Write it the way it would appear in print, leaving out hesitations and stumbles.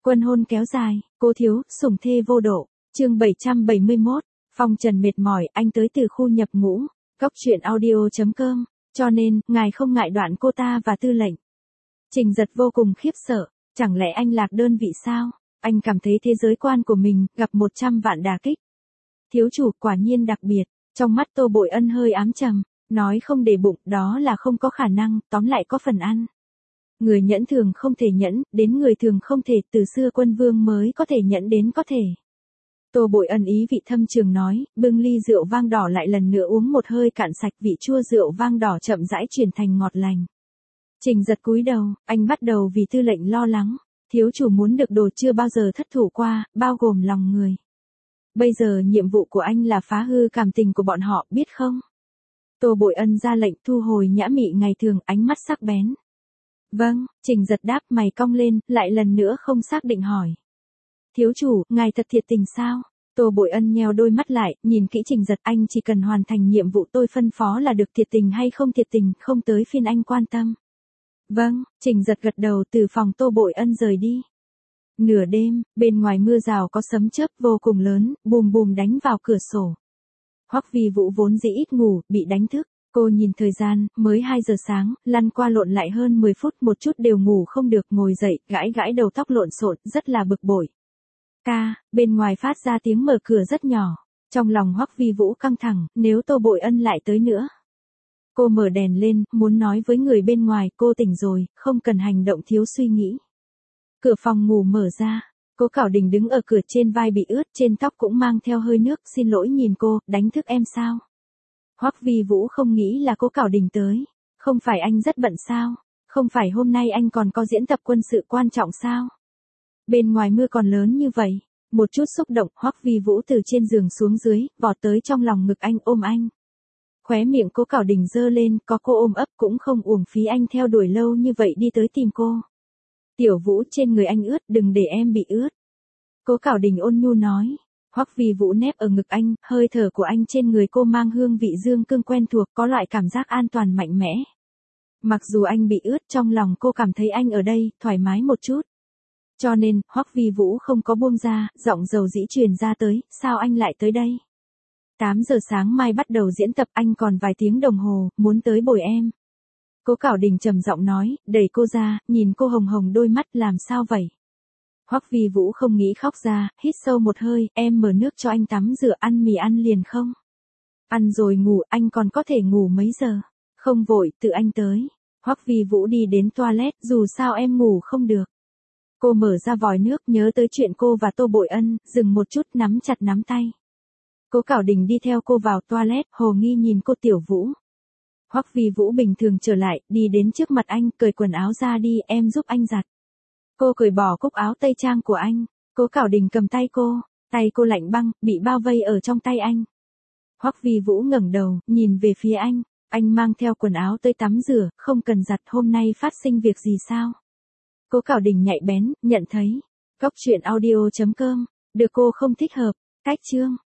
Quân hôn kéo dài, cô thiếu, sủng thê vô độ. Chương 771, Phong Trần mệt mỏi, anh tới từ khu nhập ngũ. Góc truyện audio.com, cho nên, ngài không ngại đoạn cô ta và tư lệnh. Trình Giật vô cùng khiếp sợ, chẳng lẽ anh lạc đơn vị sao? Anh cảm thấy thế giới quan của mình gặp 100 vạn đả kích. Thiếu chủ quả nhiên đặc biệt, trong mắt Tô Bội Ân hơi ám trầm, nói không để bụng, đó là không có khả năng, tóm lại có phần ăn. Người nhẫn thường không thể nhẫn, đến người thường không thể, từ xưa quân vương mới có thể nhẫn đến có thể. Tô Bội Ân ý vị thâm trường nói, bưng ly rượu vang đỏ lại lần nữa uống một hơi cạn sạch, vị chua rượu vang đỏ chậm rãi chuyển thành ngọt lành. Trình Giật cúi đầu, anh bắt đầu vì tư lệnh lo lắng, thiếu chủ muốn được đồ chưa bao giờ thất thủ qua, bao gồm lòng người. Bây giờ nhiệm vụ của anh là phá hư cảm tình của bọn họ, biết không? Tô Bội Ân ra lệnh thu hồi nhã mị ngày thường, ánh mắt sắc bén. Vâng, Trình Giật đáp, mày cong lên, lại lần nữa không xác định hỏi. Thiếu chủ, ngài thật thiệt tình sao? Tô Bội Ân nheo đôi mắt lại, nhìn kỹ Trình Giật, anh chỉ cần hoàn thành nhiệm vụ tôi phân phó là được, thiệt tình hay không thiệt tình, không tới phiên anh quan tâm. Vâng, Trình Giật gật đầu, từ phòng Tô Bội Ân rời đi. Nửa đêm, bên ngoài mưa rào có sấm chớp vô cùng lớn, bùm bùm đánh vào cửa sổ. Hoắc Vi Vũ vốn dĩ ít ngủ, bị đánh thức. Cô nhìn thời gian, mới 2 giờ sáng, lăn qua lộn lại hơn 10 phút, một chút đều ngủ không được, ngồi dậy, gãi gãi đầu tóc lộn xộn, rất là bực bội. Bên ngoài phát ra tiếng mở cửa rất nhỏ. Trong lòng Hoắc Vi Vũ căng thẳng, nếu Tô Bội Ân lại tới nữa. Cô mở đèn lên, muốn nói với người bên ngoài, cô tỉnh rồi, không cần hành động thiếu suy nghĩ. Cửa phòng ngủ mở ra, Cố Cảo Đình đứng ở cửa, trên vai bị ướt, trên tóc cũng mang theo hơi nước, xin lỗi nhìn cô, đánh thức em sao? Hoắc Vi Vũ không nghĩ là Cố Cảo Đình tới. Không phải anh rất bận sao? Không phải hôm nay anh còn có diễn tập quân sự quan trọng sao? Bên ngoài mưa còn lớn như vậy. Một chút xúc động, Hoắc Vi Vũ từ trên giường xuống dưới, vọt tới trong lòng ngực anh, ôm anh. Khóe miệng Cố Cảo Đình giơ lên, có cô ôm ấp cũng không uổng phí anh theo đuổi lâu như vậy đi tới tìm cô. Tiểu Vũ, trên người anh ướt, đừng để em bị ướt. Cố Cảo Đình ôn nhu nói. Hoắc Vi Vũ nép ở ngực anh, hơi thở của anh trên người cô mang hương vị dương cương quen thuộc, có loại cảm giác an toàn mạnh mẽ. Mặc dù anh bị ướt, trong lòng cô cảm thấy anh ở đây, thoải mái một chút. Cho nên, Hoắc Vi Vũ không có buông ra, giọng dầu dĩ truyền ra tới, sao anh lại tới đây? 8 giờ sáng mai bắt đầu diễn tập, anh còn vài tiếng đồng hồ, muốn tới bồi em. Cố Cảo Đình trầm giọng nói, đẩy cô ra, nhìn cô hồng hồng đôi mắt, làm sao vậy? Hoắc Vi Vũ không nghĩ khóc ra, hít sâu một hơi, em mở nước cho anh tắm rửa, ăn mì ăn liền không? Ăn rồi ngủ, anh còn có thể ngủ mấy giờ? Không vội, tự anh tới. Hoắc Vi Vũ đi đến toilet, dù sao em ngủ không được. Cô mở ra vòi nước, nhớ tới chuyện cô và Tô Bội Ân, dừng một chút, nắm chặt nắm tay. Cố Cảo Đình đi theo cô vào toilet, hồ nghi nhìn cô. Tiểu Vũ. Hoắc Vi Vũ bình thường trở lại, đi đến trước mặt anh, cởi quần áo ra đi, em giúp anh giặt. Cô cởi bỏ cúc áo tây trang của anh. Cố Cảo Đình cầm tay cô lạnh băng, bị bao vây ở trong tay anh. Hoắc Vi Vũ ngẩng đầu, nhìn về phía anh mang theo quần áo tới tắm rửa, không cần giặt, hôm nay phát sinh việc gì sao? Cố Cảo Đình nhạy bén, nhận thấy. Góc truyện audio.com, được cô không thích hợp, cách chương.